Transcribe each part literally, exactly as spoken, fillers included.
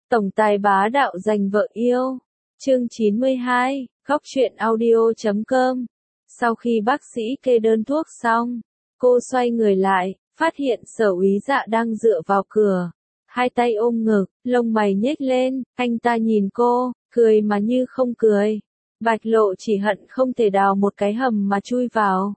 Tổng tài bá đạo giành vợ yêu. Chương chín mươi hai, Khóc Chuyện Audio chấm com. Sau khi bác sĩ kê đơn thuốc xong, cô xoay người lại, phát hiện Sở Úy Dạ đang dựa vào cửa, hai tay ôm ngực, lông mày nhếch lên, anh ta nhìn cô, cười mà như không cười. Bạch Lộ chỉ hận không thể đào một cái hầm mà chui vào.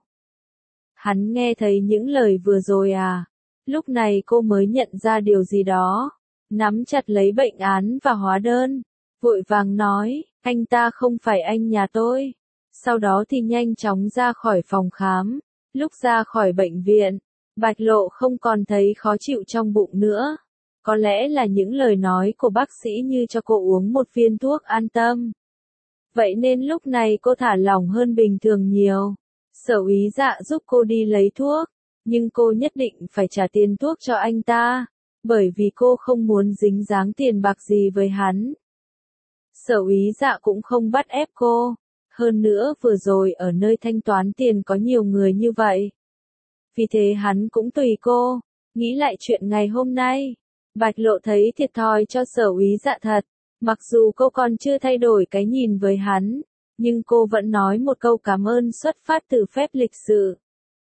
Hắn nghe thấy những lời vừa rồi à? Lúc này cô mới nhận ra điều gì đó, nắm chặt lấy bệnh án và hóa đơn, vội vàng nói, anh ta không phải anh nhà tôi. Sau đó thì nhanh chóng ra khỏi phòng khám. Lúc ra khỏi bệnh viện, Bạch Lộ không còn thấy khó chịu trong bụng nữa. Có lẽ là những lời nói của bác sĩ như cho cô uống một viên thuốc an tâm. Vậy nên lúc này cô thả lỏng hơn bình thường nhiều. Sở Úy Dạ giúp cô đi lấy thuốc, nhưng cô nhất định phải trả tiền thuốc cho anh ta, bởi vì cô không muốn dính dáng tiền bạc gì với hắn. Sở Úy Dạ cũng không bắt ép cô, hơn nữa vừa rồi ở nơi thanh toán tiền có nhiều người như vậy. Vì thế hắn cũng tùy cô. Nghĩ lại chuyện ngày hôm nay, Bạch Lộ thấy thiệt thòi cho Sở Úy Dạ thật. Mặc dù cô còn chưa thay đổi cái nhìn với hắn, nhưng cô vẫn nói một câu cảm ơn xuất phát từ phép lịch sự.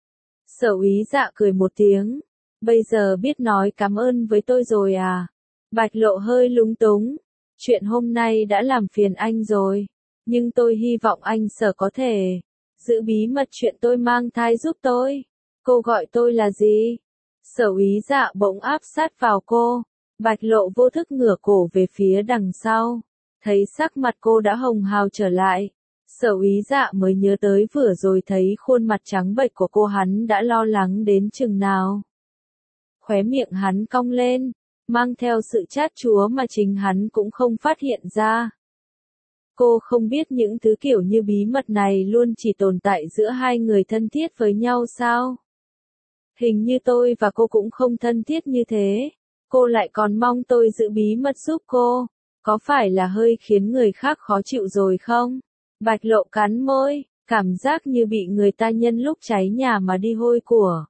Sở Úy Dạ cười một tiếng. Bây giờ biết nói cảm ơn với tôi rồi à? Bạch Lộ hơi lúng túng. Chuyện hôm nay đã làm phiền anh rồi, nhưng tôi hy vọng anh Sở có thể giữ bí mật chuyện tôi mang thai giúp tôi. Cô gọi tôi là gì? Sở Úy Dạ bỗng áp sát vào cô. Bạch Lộ vô thức ngửa cổ về phía đằng sau, thấy sắc mặt cô đã hồng hào trở lại. Sở Úy Dạ mới nhớ tới vừa rồi thấy khuôn mặt trắng bệch của cô, hắn đã lo lắng đến chừng nào. Khóe miệng hắn cong lên, mang theo sự chát chúa mà chính hắn cũng không phát hiện ra. Cô không biết những thứ kiểu như bí mật này luôn chỉ tồn tại giữa hai người thân thiết với nhau sao? Hình như tôi và cô cũng không thân thiết như thế. Cô lại còn mong tôi giữ bí mật giúp cô, có phải là hơi khiến người khác khó chịu rồi không? Bạch Lộ cắn môi, cảm giác như bị người ta nhân lúc cháy nhà mà đi hôi của.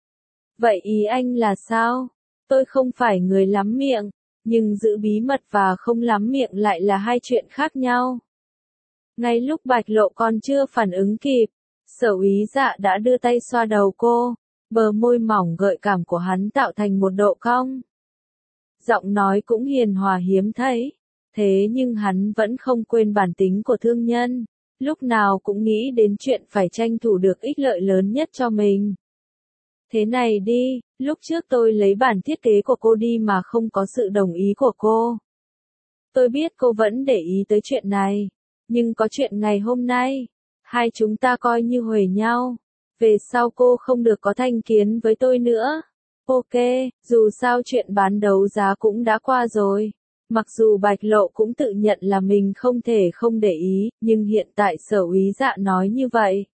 Vậy ý anh là sao? Tôi không phải người lắm miệng, nhưng giữ bí mật và không lắm miệng lại là hai chuyện khác nhau. Ngay lúc Bạch Lộ còn chưa phản ứng kịp, Sở Úy Dạ đã đưa tay xoa đầu cô, bờ môi mỏng gợi cảm của hắn tạo thành một độ cong. Giọng nói cũng hiền hòa hiếm thấy, thế nhưng hắn vẫn không quên bản tính của thương nhân, lúc nào cũng nghĩ đến chuyện phải tranh thủ được ích lợi lớn nhất cho mình. Thế này đi, lúc trước tôi lấy bản thiết kế của cô đi mà không có sự đồng ý của cô. Tôi biết cô vẫn để ý tới chuyện này, nhưng có chuyện ngày hôm nay, hai chúng ta coi như huề nhau. Về sau cô không được có thành kiến với tôi nữa. Ok, dù sao chuyện bán đấu giá cũng đã qua rồi. Mặc dù Bạch Lộ cũng tự nhận là mình không thể không để ý, nhưng hiện tại Sở Úy Dạ nói như vậy,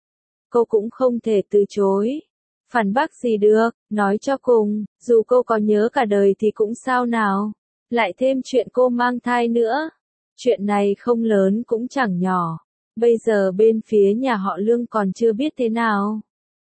cô cũng không thể từ chối. Phản bác gì được, nói cho cùng, dù cô có nhớ cả đời thì cũng sao nào. Lại thêm chuyện cô mang thai nữa. Chuyện này không lớn cũng chẳng nhỏ. Bây giờ bên phía nhà họ Lương còn chưa biết thế nào.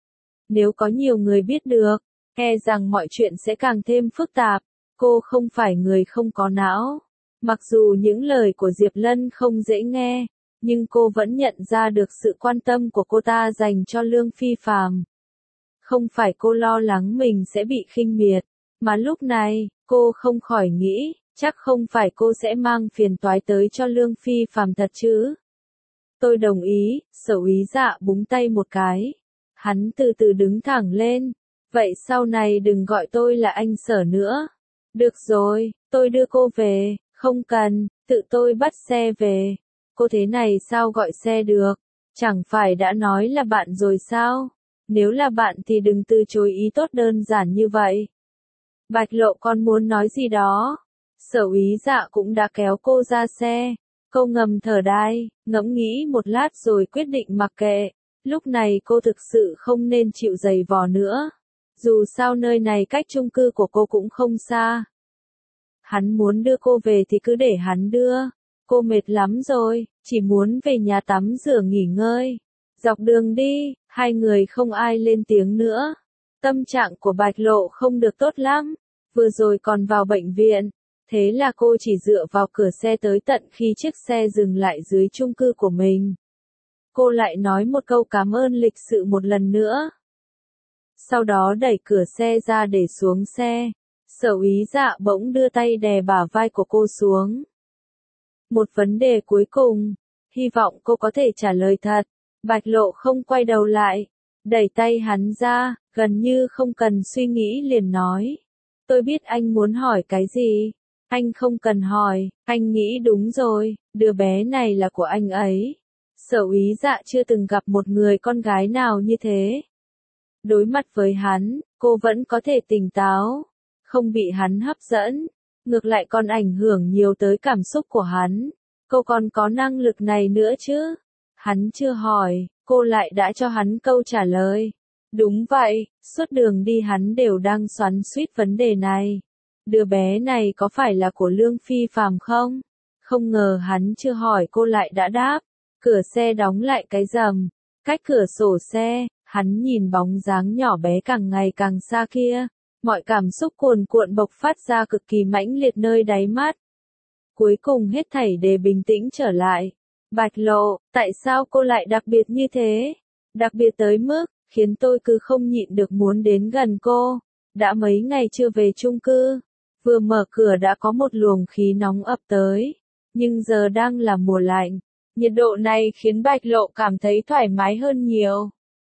Nếu có nhiều người biết được, e rằng mọi chuyện sẽ càng thêm phức tạp. Cô không phải người không có não. Mặc dù những lời của Diệp Lân không dễ nghe, nhưng cô vẫn nhận ra được sự quan tâm của cô ta dành cho Lương Phi Phàm. Không phải cô lo lắng mình sẽ bị khinh miệt, mà lúc này, cô không khỏi nghĩ, chắc không phải cô sẽ mang phiền toái tới cho Lương Phi Phàm thật chứ. Tôi đồng ý. Sở Úy Dạ búng tay một cái. Hắn từ từ đứng thẳng lên. Vậy sau này đừng gọi tôi là anh Sở nữa. Được rồi, tôi đưa cô về. Không cần, tự tôi bắt xe về. Cô thế này sao gọi xe được? Chẳng phải đã nói là bạn rồi sao? Nếu là bạn thì đừng từ chối ý tốt đơn giản như vậy. Bạch Lộ còn muốn nói gì đó. Sở Úy Dạ cũng đã kéo cô ra xe. Cô ngầm thở đai, ngẫm nghĩ một lát rồi quyết định mặc kệ. Lúc này cô thực sự không nên chịu giày vò nữa. Dù sao nơi này cách chung cư của cô cũng không xa. Hắn muốn đưa cô về thì cứ để hắn đưa. Cô mệt lắm rồi, chỉ muốn về nhà tắm rửa nghỉ ngơi. Dọc đường đi, hai người không ai lên tiếng nữa. Tâm trạng của Bạch Lộ không được tốt lắm. Vừa rồi còn vào bệnh viện. Thế là cô chỉ dựa vào cửa xe tới tận khi chiếc xe dừng lại dưới chung cư của mình. Cô lại nói một câu cảm ơn lịch sự một lần nữa. Sau đó đẩy cửa xe ra để xuống xe. Sở Úy Dạ bỗng đưa tay đè bả vai của cô xuống. Một vấn đề cuối cùng, hy vọng cô có thể trả lời thật. Bạch Lộ không quay đầu lại, đẩy tay hắn ra, gần như không cần suy nghĩ liền nói. Tôi biết anh muốn hỏi cái gì. Anh không cần hỏi, anh nghĩ đúng rồi, đứa bé này là của anh ấy. Sở Úy Dạ chưa từng gặp một người con gái nào như thế. Đối mặt với hắn, cô vẫn có thể tỉnh táo, không bị hắn hấp dẫn, ngược lại còn ảnh hưởng nhiều tới cảm xúc của hắn. Cô còn có năng lực này nữa chứ? Hắn chưa hỏi, cô lại đã cho hắn câu trả lời. Đúng vậy, suốt đường đi hắn đều đang xoắn xuýt vấn đề này. Đứa bé này có phải là của Lương Phi Phàm không? Không ngờ hắn chưa hỏi cô lại đã đáp. Cửa xe đóng lại cái rầm. Cách cửa sổ xe, hắn nhìn bóng dáng nhỏ bé càng ngày càng xa kia. Mọi cảm xúc cuồn cuộn bộc phát ra cực kỳ mãnh liệt nơi đáy mắt. Cuối cùng hết thảy đều bình tĩnh trở lại. Bạch Lộ, tại sao cô lại đặc biệt như thế? Đặc biệt tới mức, khiến tôi cứ không nhịn được muốn đến gần cô. Đã mấy ngày chưa về chung cư. Vừa mở cửa đã có một luồng khí nóng ập tới. Nhưng giờ đang là mùa lạnh. Nhiệt độ này khiến Bạch Lộ cảm thấy thoải mái hơn nhiều.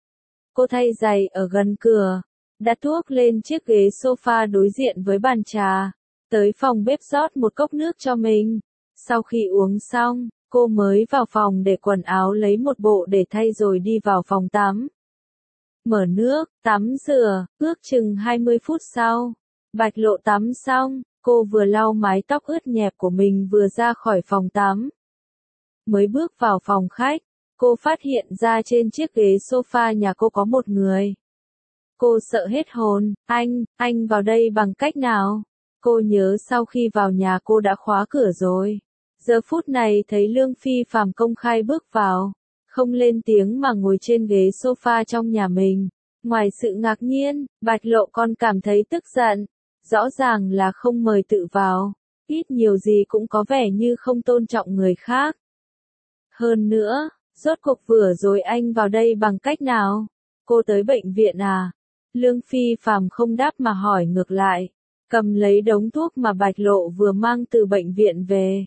Cô thay giày ở gần cửa. Đặt thuốc lên chiếc ghế sofa đối diện với bàn trà. Tới phòng bếp rót một cốc nước cho mình. Sau khi uống xong, cô mới vào phòng để quần áo lấy một bộ để thay rồi đi vào phòng tắm. Mở nước, tắm rửa, ước chừng hai mươi phút sau. Bạch Lộ tắm xong, cô vừa lau mái tóc ướt nhẹp của mình vừa ra khỏi phòng tắm. Mới bước vào phòng khách, cô phát hiện ra trên chiếc ghế sofa nhà cô có một người. Cô sợ hết hồn, anh, anh vào đây bằng cách nào? Cô nhớ sau khi vào nhà cô đã khóa cửa rồi. Giờ phút này thấy Lương Phi Phàm công khai bước vào, không lên tiếng mà ngồi trên ghế sofa trong nhà mình. Ngoài sự ngạc nhiên, Bạch Lộ còn cảm thấy tức giận. Rõ ràng là không mời tự vào, ít nhiều gì cũng có vẻ như không tôn trọng người khác. Hơn nữa, rốt cuộc vừa rồi anh vào đây bằng cách nào? Cô tới bệnh viện à? Lương Phi Phàm không đáp mà hỏi ngược lại, cầm lấy đống thuốc mà Bạch Lộ vừa mang từ bệnh viện về.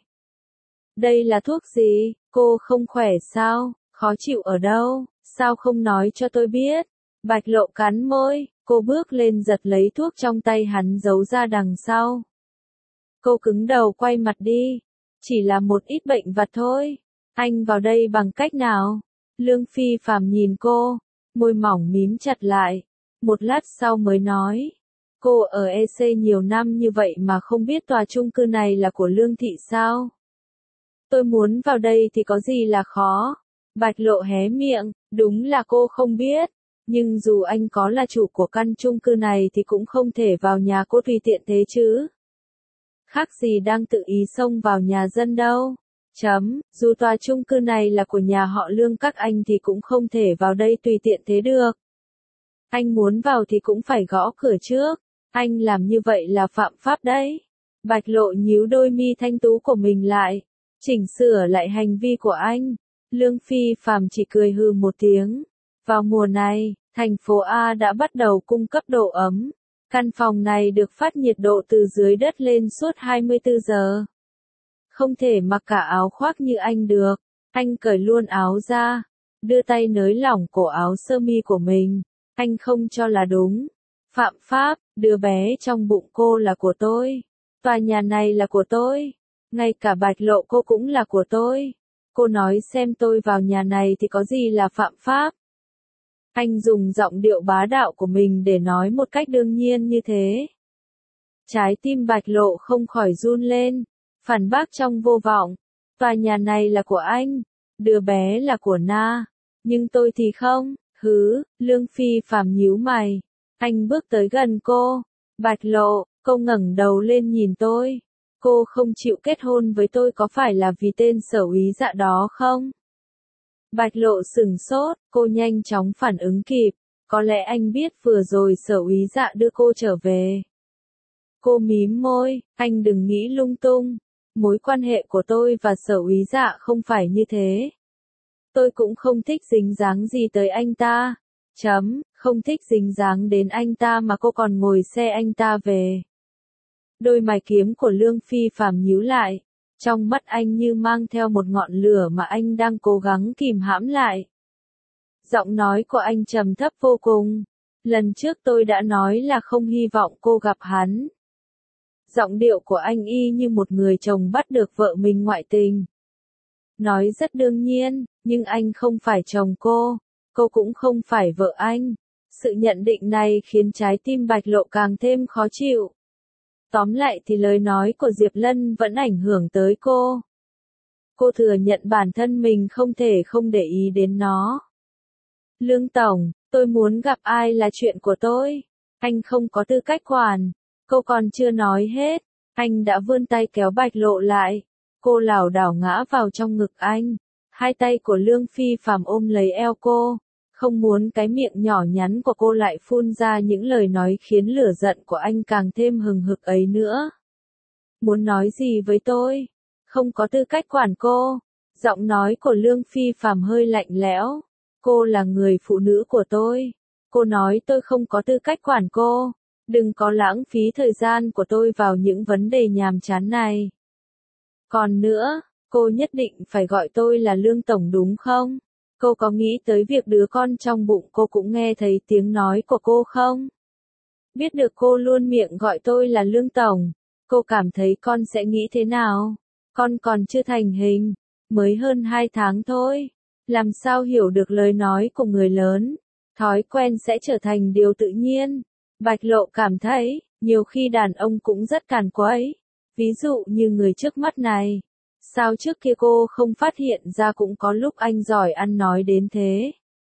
Đây là thuốc gì? Cô không khỏe sao? Khó chịu ở đâu? Sao không nói cho tôi biết? Bạch Lộ cắn môi, cô bước lên giật lấy thuốc trong tay hắn giấu ra đằng sau. Cô cứng đầu quay mặt đi. Chỉ là một ít bệnh vặt thôi. Anh vào đây bằng cách nào? Lương Phi Phàm nhìn cô, môi mỏng mím chặt lại. Một lát sau mới nói. Cô ở e xê nhiều năm như vậy mà không biết tòa chung cư này là của Lương Thị sao? Tôi muốn vào đây thì có gì là khó? Bạch Lộ hé miệng, đúng là cô không biết. Nhưng dù anh có là chủ của căn chung cư này thì cũng không thể vào nhà cô tùy tiện thế chứ. Khác gì đang tự ý xông vào nhà dân đâu. Chấm, dù tòa chung cư này là của nhà họ Lương các anh thì cũng không thể vào đây tùy tiện thế được. Anh muốn vào thì cũng phải gõ cửa trước. Anh làm như vậy là phạm pháp đấy. Bạch Lộ nhíu đôi mi thanh tú của mình lại, chỉnh sửa lại hành vi của anh. Lương Phi Phàm chỉ cười hừ một tiếng. Vào mùa này, thành phố A đã bắt đầu cung cấp độ ấm. Căn phòng này được phát nhiệt độ từ dưới đất lên suốt hai mươi tư giờ. Không thể mặc cả áo khoác như anh được. Anh cởi luôn áo ra, đưa tay nới lỏng cổ áo sơ mi của mình. Anh không cho là đúng. Phạm pháp, đứa bé trong bụng cô là của tôi. Tòa nhà này là của tôi. Ngay cả Bạch Lộ cô cũng là của tôi. Cô nói xem tôi vào nhà này thì có gì là phạm pháp. Anh dùng giọng điệu bá đạo của mình để nói một cách đương nhiên như thế. Trái tim Bạch Lộ không khỏi run lên, phản bác trong vô vọng. Tòa nhà này là của anh, đứa bé là của Na, nhưng tôi thì không. Hứ, Lương Phi Phàm nhíu mày. Anh bước tới gần cô. Bạch Lộ, cô ngẩng đầu lên nhìn tôi. Cô không chịu kết hôn với tôi có phải là vì tên Sở Úy Dạ đó không? Bạch Lộ sừng sốt, cô nhanh chóng phản ứng kịp. Có lẽ anh biết vừa rồi Sở Úy Dạ đưa cô trở về. Cô mím môi, anh đừng nghĩ lung tung. Mối quan hệ của tôi và Sở Úy Dạ không phải như thế. Tôi cũng không thích dính dáng gì tới anh ta. Chấm, không thích dính dáng đến anh ta mà cô còn ngồi xe anh ta về. Đôi mày kiếm của Lương Phi Phàm nhíu lại. Trong mắt anh như mang theo một ngọn lửa mà anh đang cố gắng kìm hãm lại. Giọng nói của anh trầm thấp vô cùng. Lần trước tôi đã nói là không hy vọng cô gặp hắn. Giọng điệu của anh y như một người chồng bắt được vợ mình ngoại tình. Nói rất đương nhiên, nhưng anh không phải chồng cô, cô cũng không phải vợ anh. Sự nhận định này khiến trái tim Bạch Lộ càng thêm khó chịu. Tóm lại thì lời nói của Diệp Lân vẫn ảnh hưởng tới cô. Cô thừa nhận bản thân mình không thể không để ý đến nó. Lương Tổng, tôi muốn gặp ai là chuyện của tôi. Anh không có tư cách quản. Cô còn chưa nói hết. Anh đã vươn tay kéo Bạch Lộ lại. Cô lảo đảo ngã vào trong ngực anh. Hai tay của Lương Phi Phàm ôm lấy eo cô. Không muốn cái miệng nhỏ nhắn của cô lại phun ra những lời nói khiến lửa giận của anh càng thêm hừng hực ấy nữa. Muốn nói gì với tôi? Không có tư cách quản cô. Giọng nói của Lương Phi Phàm hơi lạnh lẽo. Cô là người phụ nữ của tôi. Cô nói tôi không có tư cách quản cô. Đừng có lãng phí thời gian của tôi vào những vấn đề nhàm chán này. Còn nữa, cô nhất định phải gọi tôi là Lương Tổng đúng không? Cô có nghĩ tới việc đứa con trong bụng cô cũng nghe thấy tiếng nói của cô không? Biết được cô luôn miệng gọi tôi là Lương Tổng, cô cảm thấy con sẽ nghĩ thế nào? Con còn chưa thành hình, mới hơn hai tháng thôi. Làm sao hiểu được lời nói của người lớn? Thói quen sẽ trở thành điều tự nhiên. Bạch Lộ cảm thấy, nhiều khi đàn ông cũng rất càn quấy. Ví dụ như người trước mắt này. Sao trước kia cô không phát hiện ra cũng có lúc anh giỏi ăn nói đến thế.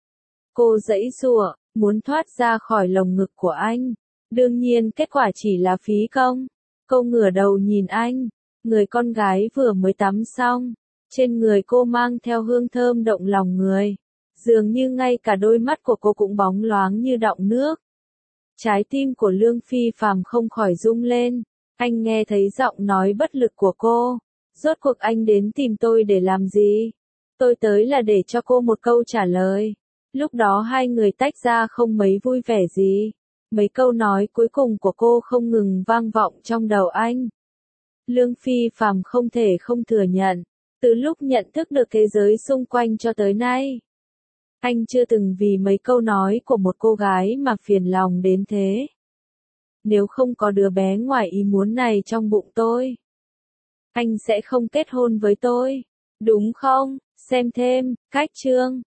Cô giãy giụa, muốn thoát ra khỏi lồng ngực của anh. Đương nhiên kết quả chỉ là phí công. Cô ngửa đầu nhìn anh. Người con gái vừa mới tắm xong. Trên người cô mang theo hương thơm động lòng người. Dường như ngay cả đôi mắt của cô cũng bóng loáng như đọng nước. Trái tim của Lương Phi Phàm không khỏi rung lên. Anh nghe thấy giọng nói bất lực của cô. Rốt cuộc anh đến tìm tôi để làm gì? Tôi tới là để cho cô một câu trả lời. Lúc đó hai người tách ra không mấy vui vẻ gì. Mấy câu nói cuối cùng của cô không ngừng vang vọng trong đầu anh. Lương Phi Phàm không thể không thừa nhận. Từ lúc nhận thức được thế giới xung quanh cho tới nay, anh chưa từng vì mấy câu nói của một cô gái mà phiền lòng đến thế. Nếu không có đứa bé ngoài ý muốn này trong bụng tôi, anh sẽ không kết hôn với tôi. Đúng không? Xem thêm, cách chương.